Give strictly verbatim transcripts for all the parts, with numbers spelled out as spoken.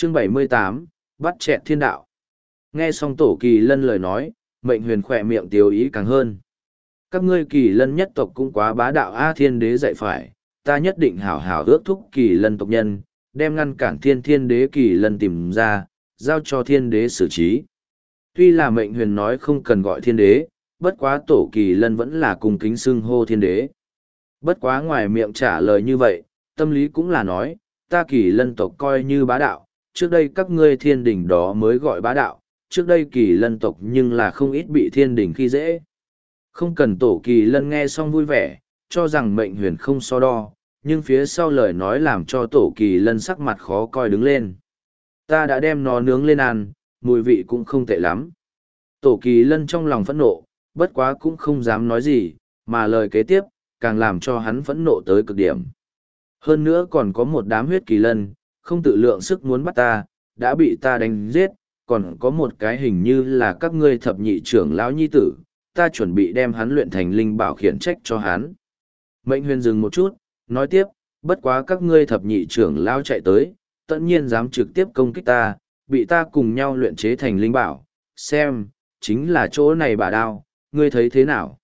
Chương bảy mươi tám, bắt chẹt thiên đạo. Nghe xong tổ kỳ lân lời nói, mệnh huyền khỏe miệng tiếu ý càng hơn. Các ngươi kỳ lân nhất tộc cũng quá bá đạo A, thiên đế dạy phải, ta nhất định hảo hảo ước thúc kỳ lân tộc nhân, đem ngăn cản thiên thiên đế kỳ lân tìm ra, giao cho thiên đế xử trí. Tuy là mệnh huyền nói không cần gọi thiên đế, bất quá tổ kỳ lân vẫn là cùng kính xưng hô thiên đế. Bất quá ngoài miệng trả lời như vậy, tâm lý cũng là nói, ta kỳ lân tộc coi như bá đạo, trước đây các ngươi thiên đình đó mới gọi bá đạo, trước đây kỳ lân tộc nhưng là không ít bị thiên đình khi dễ. Không cần tổ kỳ lân nghe xong vui vẻ, cho rằng mệnh huyền không so đo, nhưng phía sau lời nói làm cho tổ kỳ lân sắc mặt khó coi đứng lên. Ta đã đem nó nướng lên ăn, mùi vị cũng không tệ lắm. Tổ kỳ lân trong lòng phẫn nộ, bất quá cũng không dám nói gì, mà lời kế tiếp, càng làm cho hắn phẫn nộ tới cực điểm. Hơn nữa còn có một đám huyết kỳ lân, không tự lượng sức muốn bắt ta, đã bị ta đánh giết, còn có một cái hình như là các ngươi thập nhị trưởng lão nhi tử, ta chuẩn bị đem hắn luyện thành linh bảo khiển trách cho hắn. Mệnh huyền dừng một chút, nói tiếp, bất quá các ngươi thập nhị trưởng lão chạy tới, tất nhiên dám trực tiếp công kích ta, bị ta cùng nhau luyện chế thành linh bảo, xem, chính là chỗ này bà đao, ngươi thấy thế nào?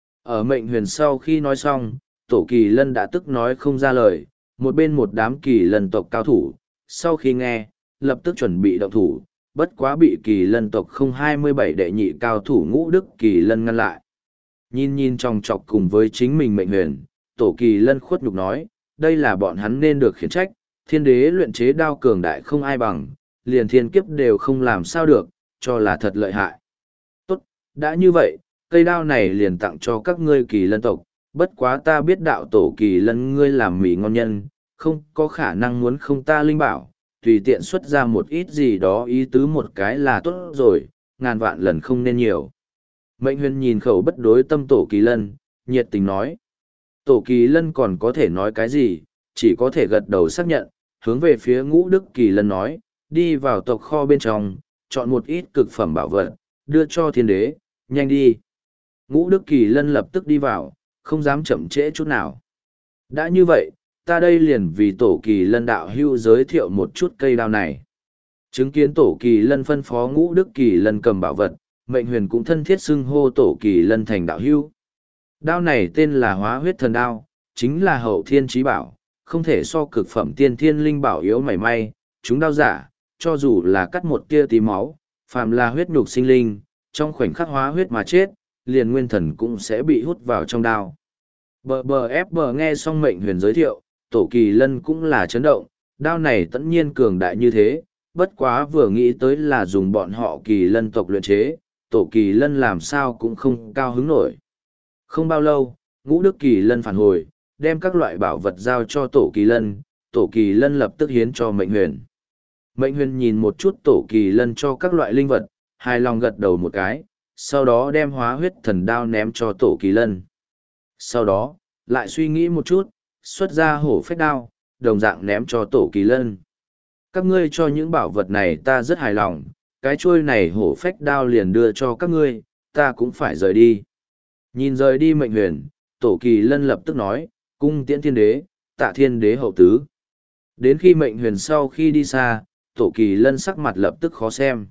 Ở mệnh huyền sau khi nói xong, tổ kỳ lân đã tức nói không ra lời, một bên một đám kỳ lân tộc cao thủ, sau khi nghe, lập tức chuẩn bị động thủ, bất quá bị kỳ lân tộc không hai mươi bảy đệ nhị cao thủ ngũ đức kỳ lân ngăn lại. Nhìn nhìn trong chọc cùng với chính mình mệnh huyền, tổ kỳ lân khuất nhục nói, đây là bọn hắn nên được khiển trách, thiên đế luyện chế đao cường đại không ai bằng, liền thiên kiếp đều không làm sao được, cho là thật lợi hại. Tốt, đã như vậy, cây đao này liền tặng cho các ngươi kỳ lân tộc, bất quá ta biết đạo tổ kỳ lân ngươi làm mì ngon nhân, không có khả năng muốn không ta linh bảo, tùy tiện xuất ra một ít gì đó ý tứ một cái là tốt rồi, ngàn vạn lần không nên nhiều. Mệnh huyền nhìn khẩu bất đối tâm tổ kỳ lân, nhiệt tình nói. Tổ kỳ lân còn có thể nói cái gì, chỉ có thể gật đầu xác nhận, hướng về phía ngũ đức kỳ lân nói, đi vào tộc kho bên trong, chọn một ít cực phẩm bảo vật, đưa cho thiên đế, nhanh đi. Ngũ đức kỳ lân lập tức đi vào, không dám chậm trễ chút nào. Đã như vậy, ta đây liền vì tổ kỳ lân đạo hưu giới thiệu một chút cây đao này. Chứng kiến tổ kỳ lân phân phó ngũ đức kỳ lân cầm bảo vật, mệnh huyền cũng thân thiết xưng hô tổ kỳ lân thành đạo hưu. Đao này tên là hóa huyết thần đao, chính là hậu thiên trí bảo, không thể so cực phẩm tiên thiên linh bảo yếu mảy may, chúng đao giả, cho dù là cắt một tia tí máu, phàm là huyết nhục sinh linh, trong khoảnh khắc hóa huyết mà chết, liền nguyên thần cũng sẽ bị hút vào trong đao. Bờ bờ ép bờ nghe xong mệnh huyền giới thiệu, tổ kỳ lân cũng là chấn động, đao này tất nhiên cường đại như thế, bất quá vừa nghĩ tới là dùng bọn họ kỳ lân tộc luyện chế, tổ kỳ lân làm sao cũng không cao hứng nổi. Không bao lâu, ngũ đức kỳ lân phản hồi, đem các loại bảo vật giao cho tổ kỳ lân, tổ kỳ lân lập tức hiến cho mệnh huyền. Mệnh huyền nhìn một chút tổ kỳ lân cho các loại linh vật, hài lòng gật đầu một cái, sau đó đem hóa huyết thần đao ném cho tổ kỳ lân. Sau đó, lại suy nghĩ một chút, xuất ra hổ phách đao, đồng dạng ném cho tổ kỳ lân. Các ngươi cho những bảo vật này ta rất hài lòng, cái chuôi này hổ phách đao liền đưa cho các ngươi, ta cũng phải rời đi. Nhìn rời đi mệnh huyền, tổ kỳ lân lập tức nói, cung tiễn thiên đế, tạ thiên đế hậu tứ. Đến khi mệnh huyền sau khi đi xa, tổ kỳ lân sắc mặt lập tức khó xem.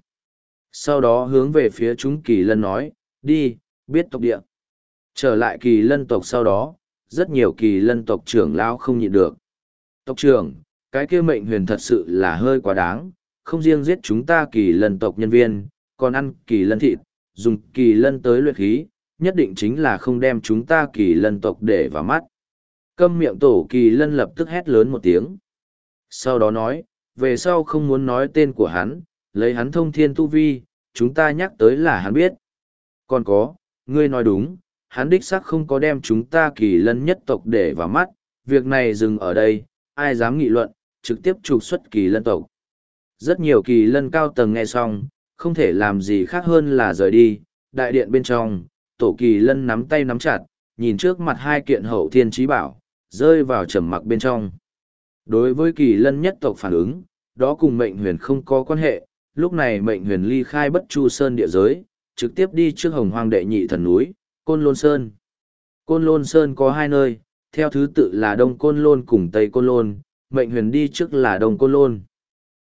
Sau đó hướng về phía chúng kỳ lân nói, đi, biết tộc địa. Trở lại kỳ lân tộc sau đó, rất nhiều kỳ lân tộc trưởng lão không nhịn được. Tộc trưởng, cái kia mệnh huyền thật sự là hơi quá đáng, không riêng giết chúng ta kỳ lân tộc nhân viên, còn ăn kỳ lân thịt, dùng kỳ lân tới luyện khí, nhất định chính là không đem chúng ta kỳ lân tộc để vào mắt. Câm miệng tổ kỳ lân lập tức hét lớn một tiếng. Sau đó nói, về sau không muốn nói tên của hắn, lấy hắn thông thiên tu vi, chúng ta nhắc tới là hắn biết. Còn có, ngươi nói đúng, hắn đích xác không có đem chúng ta kỳ lân nhất tộc để vào mắt, việc này dừng ở đây, ai dám nghị luận, trực tiếp trục xuất kỳ lân tộc. Rất nhiều kỳ lân cao tầng nghe xong, không thể làm gì khác hơn là rời đi, đại điện bên trong, tổ kỳ lân nắm tay nắm chặt, nhìn trước mặt hai kiện hậu thiên trí bảo, rơi vào trầm mặc bên trong. Đối với kỳ lân nhất tộc phản ứng, đó cùng mệnh huyền không có quan hệ, lúc này mệnh huyền ly khai bất chu sơn địa giới, trực tiếp đi trước hồng hoang đệ nhị thần núi, Côn Lôn Sơn. Côn Lôn Sơn có hai nơi, theo thứ tự là Đông Côn Lôn cùng Tây Côn Lôn, mệnh huyền đi trước là Đông Côn Lôn.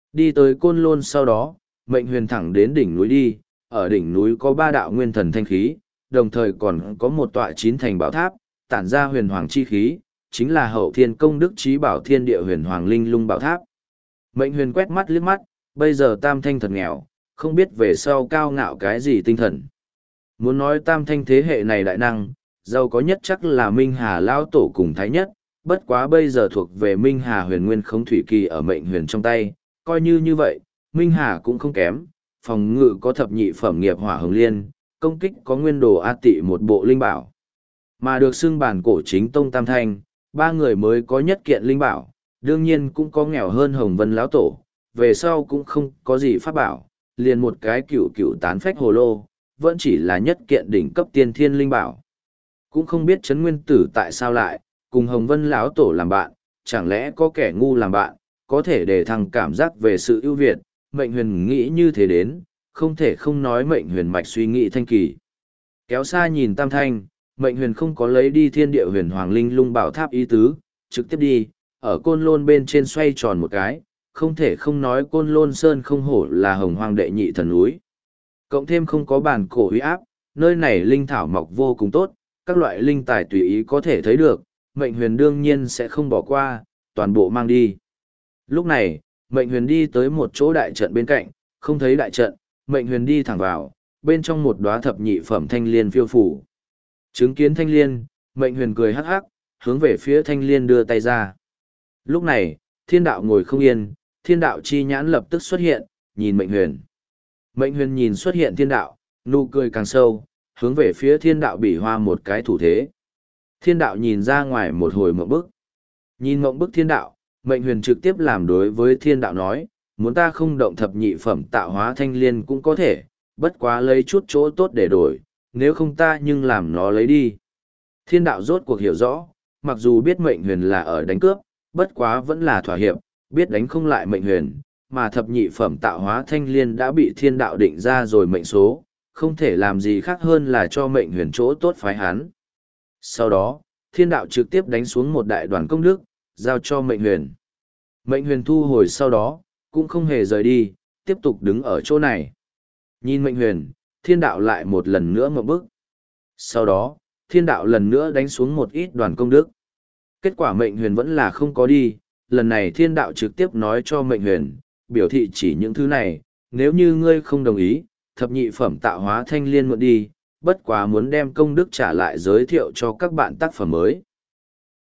Đi tới Côn Lôn sau đó, mệnh huyền thẳng đến đỉnh núi đi, ở đỉnh núi có ba đạo nguyên thần thanh khí, đồng thời còn có một tọa chín thành bảo tháp, tản ra huyền hoàng chi khí, chính là hậu thiên công đức trí bảo thiên địa huyền hoàng linh lung bảo tháp. Mệnh huyền quét mắt liếc mắt, bây giờ tam thanh thật nghèo, không biết về sau cao ngạo cái gì tinh thần. Muốn nói tam thanh thế hệ này đại năng, giàu có nhất chắc là Minh Hà Lao Tổ cùng Thái Nhất, bất quá bây giờ thuộc về Minh Hà huyền nguyên không thủy kỳ ở mệnh huyền trong tay, coi như như vậy, Minh Hà cũng không kém, phòng ngự có thập nhị phẩm nghiệp hỏa hồng liên, công kích có nguyên đồ A Tị một bộ linh bảo. Mà được xưng bản cổ chính tông tam thanh, ba người mới có nhất kiện linh bảo, đương nhiên cũng có nghèo hơn Hồng Vân lão tổ, về sau cũng không có gì pháp bảo, liền một cái cựu cựu tán phách hồ lô, vẫn chỉ là nhất kiện đỉnh cấp tiên thiên linh bảo. Cũng không biết Trấn Nguyên Tử tại sao lại cùng Hồng Vân lão tổ làm bạn, chẳng lẽ có kẻ ngu làm bạn, có thể để thằng cảm giác về sự ưu việt, mệnh huyền nghĩ như thế đến, không thể không nói mệnh huyền mạch suy nghĩ thanh kỳ. Kéo xa nhìn tam thanh, mệnh huyền không có lấy đi thiên địa huyền hoàng linh lung bảo tháp ý tứ, trực tiếp đi, ở côn lôn bên trên xoay tròn một cái, không thể không nói côn lôn sơn không hổ là hồng hoàng đệ nhị thần núi. Cộng thêm không có bản cổ uy áp, nơi này linh thảo mọc vô cùng tốt, các loại linh tài tùy ý có thể thấy được, mệnh huyền đương nhiên sẽ không bỏ qua, toàn bộ mang đi. Lúc này, mệnh huyền đi tới một chỗ đại trận bên cạnh, không thấy đại trận, mệnh huyền đi thẳng vào, bên trong một đóa thập nhị phẩm thanh liên phiêu phủ. Chứng kiến thanh liên, mệnh huyền cười hắc hắc, hướng về phía thanh liên đưa tay ra. Lúc này, thiên đạo ngồi không yên, thiên đạo chi nhãn lập tức xuất hiện, nhìn mệnh huyền. Mệnh huyền nhìn xuất hiện thiên đạo, nụ cười càng sâu, hướng về phía thiên đạo bị hoa một cái thủ thế. Thiên đạo nhìn ra ngoài một hồi mộng bức. Nhìn mộng bức thiên đạo, mệnh huyền trực tiếp làm đối với thiên đạo nói, muốn ta không động thập nhị phẩm tạo hóa thanh liên cũng có thể, bất quá lấy chút chỗ tốt để đổi, nếu không ta nhưng làm nó lấy đi. Thiên đạo rốt cuộc hiểu rõ, mặc dù biết mệnh huyền là ở đánh cướp, bất quá vẫn là thỏa hiệp, biết đánh không lại mệnh huyền, mà thập nhị phẩm tạo hóa thanh liên đã bị thiên đạo định ra rồi mệnh số, không thể làm gì khác hơn là cho mệnh huyền chỗ tốt phái hắn. Sau đó, thiên đạo trực tiếp đánh xuống một đại đoàn công đức, giao cho mệnh huyền. Mệnh huyền thu hồi sau đó, cũng không hề rời đi, tiếp tục đứng ở chỗ này. Nhìn mệnh huyền, thiên đạo lại một lần nữa ngậm bức. Sau đó, thiên đạo lần nữa đánh xuống một ít đoàn công đức. Kết quả mệnh huyền vẫn là không có đi, lần này thiên đạo trực tiếp nói cho mệnh huyền, biểu thị chỉ những thứ này, nếu như ngươi không đồng ý, thập nhị phẩm tạo hóa thanh liên mượn đi, bất quá muốn đem công đức trả lại giới thiệu cho các bạn tác phẩm mới.